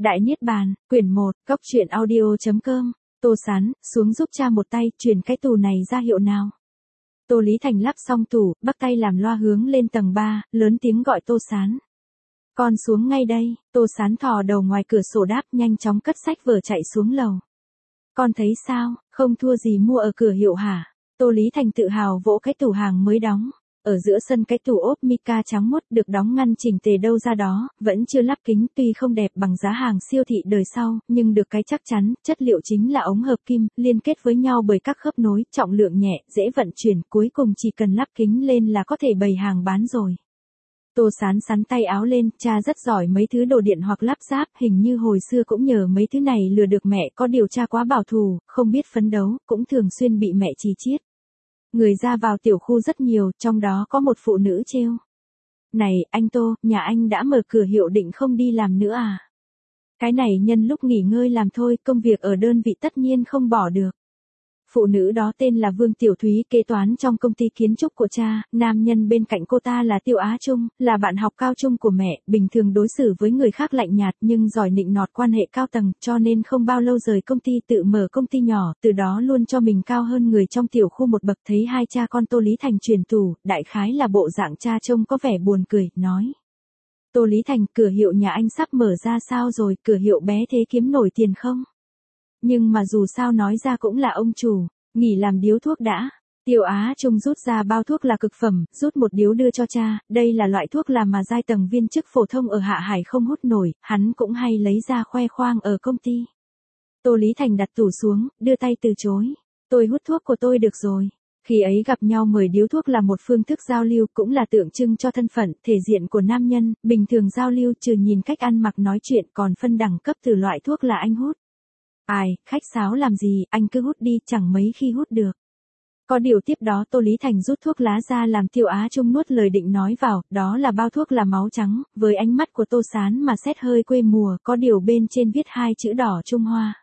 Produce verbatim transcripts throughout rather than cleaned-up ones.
Đại Niết Bàn, quyển một, góc truyện audio.com, Tô Sán, xuống giúp cha một tay, chuyển cái tủ này ra hiệu nào. Tô Lý Thành lắp xong tủ, bắt tay làm loa hướng lên tầng ba, lớn tiếng gọi Tô Sán. Con xuống ngay đây, Tô Sán thò đầu ngoài cửa sổ đáp, nhanh chóng cất sách vở chạy xuống lầu. Con thấy sao, không thua gì mua ở cửa hiệu hả? Tô Lý Thành tự hào vỗ cái tủ hàng mới đóng. Ở giữa sân cái tủ ốp mica trắng muốt được đóng ngăn chỉnh tề đâu ra đó, vẫn chưa lắp kính, tuy không đẹp bằng giá hàng siêu thị đời sau, nhưng được cái chắc chắn, chất liệu chính là ống hợp kim, liên kết với nhau bởi các khớp nối, trọng lượng nhẹ, dễ vận chuyển, cuối cùng chỉ cần lắp kính lên là có thể bày hàng bán rồi. Tô Sán sắn tay áo lên, cha rất giỏi mấy thứ đồ điện hoặc lắp ráp, hình như hồi xưa cũng nhờ mấy thứ này lừa được mẹ, có điều cha quá bảo thủ, không biết phấn đấu, cũng thường xuyên bị mẹ chì chiết. Người ra vào tiểu khu rất nhiều, trong đó có một phụ nữ trêu. Này, anh Tô, nhà anh đã mở cửa hiệu định không đi làm nữa à? Cái này nhân lúc nghỉ ngơi làm thôi, công việc ở đơn vị tất nhiên không bỏ được. Phụ nữ đó tên là Vương Tiểu Thúy, kế toán trong công ty kiến trúc của cha, nam nhân bên cạnh cô ta là Tiêu Á Trung, là bạn học cao trung của mẹ, bình thường đối xử với người khác lạnh nhạt nhưng giỏi nịnh nọt quan hệ cao tầng, cho nên không bao lâu rời công ty tự mở công ty nhỏ, từ đó luôn cho mình cao hơn người trong tiểu khu một bậc. Thấy hai cha con Tô Lý Thành chuyển tủ, đại khái là bộ dạng cha trông có vẻ buồn cười, nói. Tô Lý Thành, cửa hiệu nhà anh sắp mở ra sao rồi, cửa hiệu bé thế kiếm nổi tiền không? Nhưng mà dù sao nói ra cũng là ông chủ, nghỉ làm điếu thuốc đã. Tiêu Á Trung rút ra bao thuốc là cực phẩm, rút một điếu đưa cho cha, đây là loại thuốc là mà giai tầng viên chức phổ thông ở Hạ Hải không hút nổi, hắn cũng hay lấy ra khoe khoang ở công ty. Tô Lý Thành đặt tủ xuống, đưa tay từ chối. Tôi hút thuốc của tôi được rồi. Khi ấy gặp nhau mời điếu thuốc là một phương thức giao lưu, cũng là tượng trưng cho thân phận, thể diện của nam nhân, bình thường giao lưu trừ nhìn cách ăn mặc nói chuyện còn phân đẳng cấp từ loại thuốc là anh hút. Ai, khách sáo làm gì, anh cứ hút đi, chẳng mấy khi hút được. Có điều tiếp đó Tô Lý Thành rút thuốc lá ra làm Tiêu Á Trung nuốt lời định nói vào, đó là bao thuốc là máu trắng, với ánh mắt của Tô Sán mà xét hơi quê mùa, có điều bên trên viết hai chữ đỏ Trung Hoa.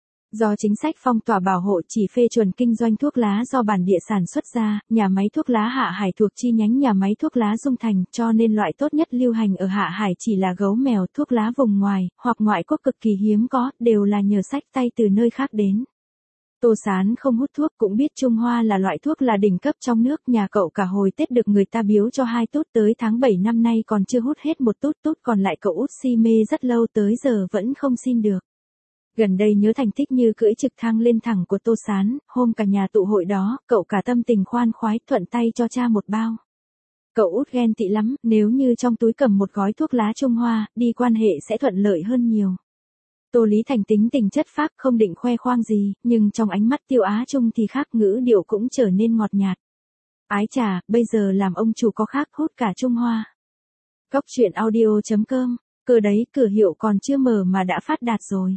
Do chính sách phong tỏa bảo hộ chỉ phê chuẩn kinh doanh thuốc lá do bản địa sản xuất ra, nhà máy thuốc lá Hạ Hải thuộc chi nhánh nhà máy thuốc lá Dung Thành, cho nên loại tốt nhất lưu hành ở Hạ Hải chỉ là gấu mèo, thuốc lá vùng ngoài, hoặc ngoại quốc cực kỳ hiếm có, đều là nhờ xách tay từ nơi khác đến. Tô Sán không hút thuốc, cũng biết Trung Hoa là loại thuốc là đỉnh cấp trong nước, nhà cậu cả hồi Tết được người ta biếu cho hai tút, tới tháng bảy năm nay còn chưa hút hết một tút, tút còn lại cậu út si mê rất lâu tới giờ vẫn không xin được. Gần đây nhớ thành tích như cưỡi trực thăng lên thẳng của Tô Sán, hôm cả nhà tụ hội đó, cậu cả tâm tình khoan khoái thuận tay cho cha một bao. Cậu út ghen tị lắm, nếu như trong túi cầm một gói thuốc lá Trung Hoa, đi quan hệ sẽ thuận lợi hơn nhiều. Tô Lý Thành tính tình chất phác không định khoe khoang gì, nhưng trong ánh mắt Tiêu Á Trung thì khác, ngữ điệu cũng trở nên ngọt nhạt. Ái chà, bây giờ làm ông chủ có khác hút cả Trung Hoa. Góc truyện audio.com, cơ đấy cửa hiệu còn chưa mở mà đã phát đạt rồi.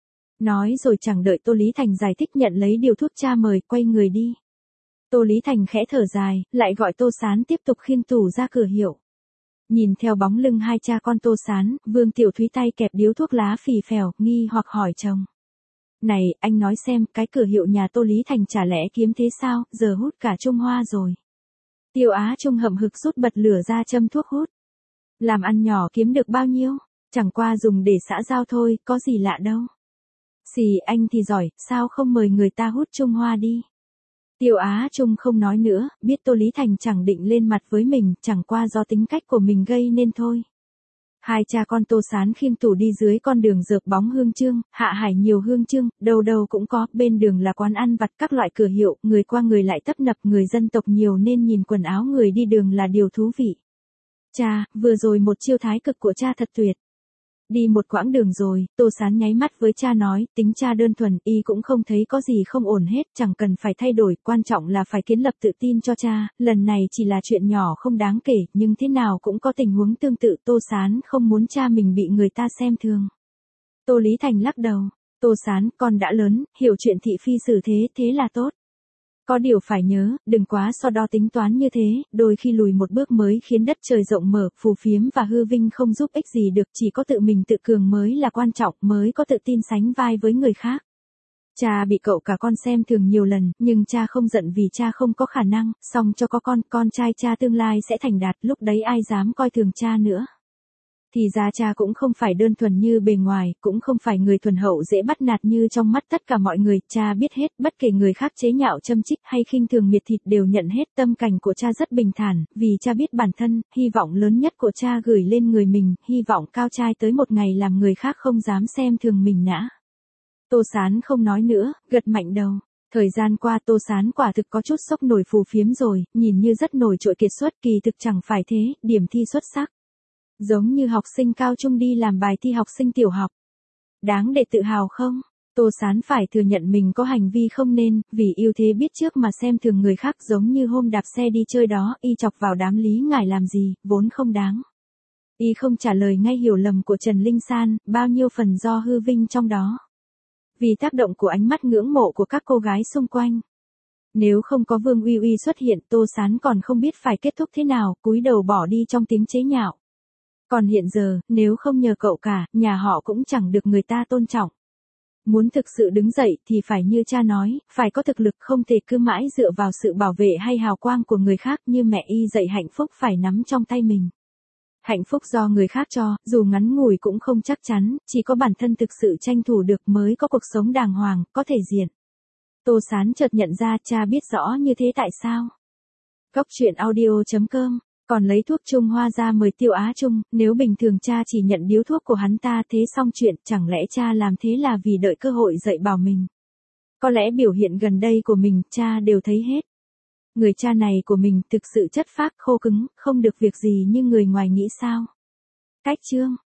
Nói rồi chẳng đợi Tô Lý Thành giải thích nhận lấy điều thuốc cha mời, quay người đi. Tô Lý Thành khẽ thở dài, lại gọi Tô Sán tiếp tục khiêng tủ ra cửa hiệu. Nhìn theo bóng lưng hai cha con Tô Sán, Vương Tiểu Thúy tay kẹp điếu thuốc lá phì phèo, nghi hoặc hỏi chồng. Này, anh nói xem, cái cửa hiệu nhà Tô Lý Thành chả lẽ kiếm thế sao, giờ hút cả Trung Hoa rồi. Tiêu Á Trung hậm hực rút bật lửa ra châm thuốc hút. Làm ăn nhỏ kiếm được bao nhiêu, chẳng qua dùng để xã giao thôi, có gì lạ đâu. Xì, anh thì giỏi, sao không mời người ta hút Trung Hoa đi. Tiêu Á Trung không nói nữa, biết Tô Lý Thành chẳng định lên mặt với mình, chẳng qua do tính cách của mình gây nên thôi. Hai cha con Tô Sán khiêng tủ đi dưới con đường rợp bóng hương chương, Hạ Hải nhiều hương chương, đâu đâu cũng có, bên đường là quán ăn vặt các loại cửa hiệu, người qua người lại tấp nập, người dân tộc nhiều nên nhìn quần áo người đi đường là điều thú vị. Cha, vừa rồi một chiêu thái cực của cha thật tuyệt. Đi một quãng đường rồi, Tô Sán nháy mắt với cha nói, tính cha đơn thuần, y cũng không thấy có gì không ổn hết, chẳng cần phải thay đổi, quan trọng là phải kiến lập tự tin cho cha, lần này chỉ là chuyện nhỏ không đáng kể, nhưng thế nào cũng có tình huống tương tự, Tô Sán không muốn cha mình bị người ta xem thường. Tô Lý Thành lắc đầu, Tô Sán, con đã lớn, hiểu chuyện thị phi xử thế, thế là tốt. Có điều phải nhớ, đừng quá so đo tính toán như thế, đôi khi lùi một bước mới khiến đất trời rộng mở, phù phiếm và hư vinh không giúp ích gì được, chỉ có tự mình tự cường mới là quan trọng, mới có tự tin sánh vai với người khác. Cha bị cậu cả con xem thường nhiều lần, nhưng cha không giận vì cha không có khả năng, song cho có con, con trai cha tương lai sẽ thành đạt, lúc đấy ai dám coi thường cha nữa. Thì ra cha cũng không phải đơn thuần như bề ngoài, cũng không phải người thuần hậu dễ bắt nạt như trong mắt tất cả mọi người, cha biết hết, bất kể người khác chế nhạo châm chích hay khinh thường miệt thịt đều nhận hết. Tâm cảnh của cha rất bình thản, vì cha biết bản thân, hy vọng lớn nhất của cha gửi lên người mình, hy vọng cao trai tới một ngày làm người khác không dám xem thường mình nã. Tô Sán không nói nữa, gật mạnh đầu. Thời gian qua Tô Sán quả thực có chút sốc nổi phù phiếm rồi, nhìn như rất nổi trội kiệt xuất, kỳ thực chẳng phải thế, điểm thi xuất sắc. Giống như học sinh cao trung đi làm bài thi học sinh tiểu học. Đáng để tự hào không? Tô Sán phải thừa nhận mình có hành vi không nên, vì yêu thế biết trước mà xem thường người khác, giống như hôm đạp xe đi chơi đó, y chọc vào đám Lý Ngải làm gì, vốn không đáng. Y không trả lời ngay hiểu lầm của Trần Linh San, bao nhiêu phần do hư vinh trong đó. Vì tác động của ánh mắt ngưỡng mộ của các cô gái xung quanh. Nếu không có Vương Uy Uy xuất hiện, Tô Sán còn không biết phải kết thúc thế nào, cúi đầu bỏ đi trong tiếng chế nhạo. Còn hiện giờ, nếu không nhờ cậu cả, nhà họ cũng chẳng được người ta tôn trọng. Muốn thực sự đứng dậy thì phải như cha nói, phải có thực lực, không thể cứ mãi dựa vào sự bảo vệ hay hào quang của người khác, như mẹ y dạy hạnh phúc phải nắm trong tay mình. Hạnh phúc do người khác cho, dù ngắn ngủi cũng không chắc chắn, chỉ có bản thân thực sự tranh thủ được mới có cuộc sống đàng hoàng, có thể diện. Tô Sán chợt nhận ra cha biết rõ như thế tại sao. Góc truyện audio chấm com, còn lấy thuốc Trung Hoa ra mời Tiêu Á Trung, nếu bình thường cha chỉ nhận điếu thuốc của hắn ta thế xong chuyện, chẳng lẽ cha làm thế là vì đợi cơ hội dạy bảo mình. Có lẽ biểu hiện gần đây của mình, cha đều thấy hết. Người cha này của mình thực sự chất phác khô cứng, không được việc gì như người ngoài nghĩ sao. Cách chương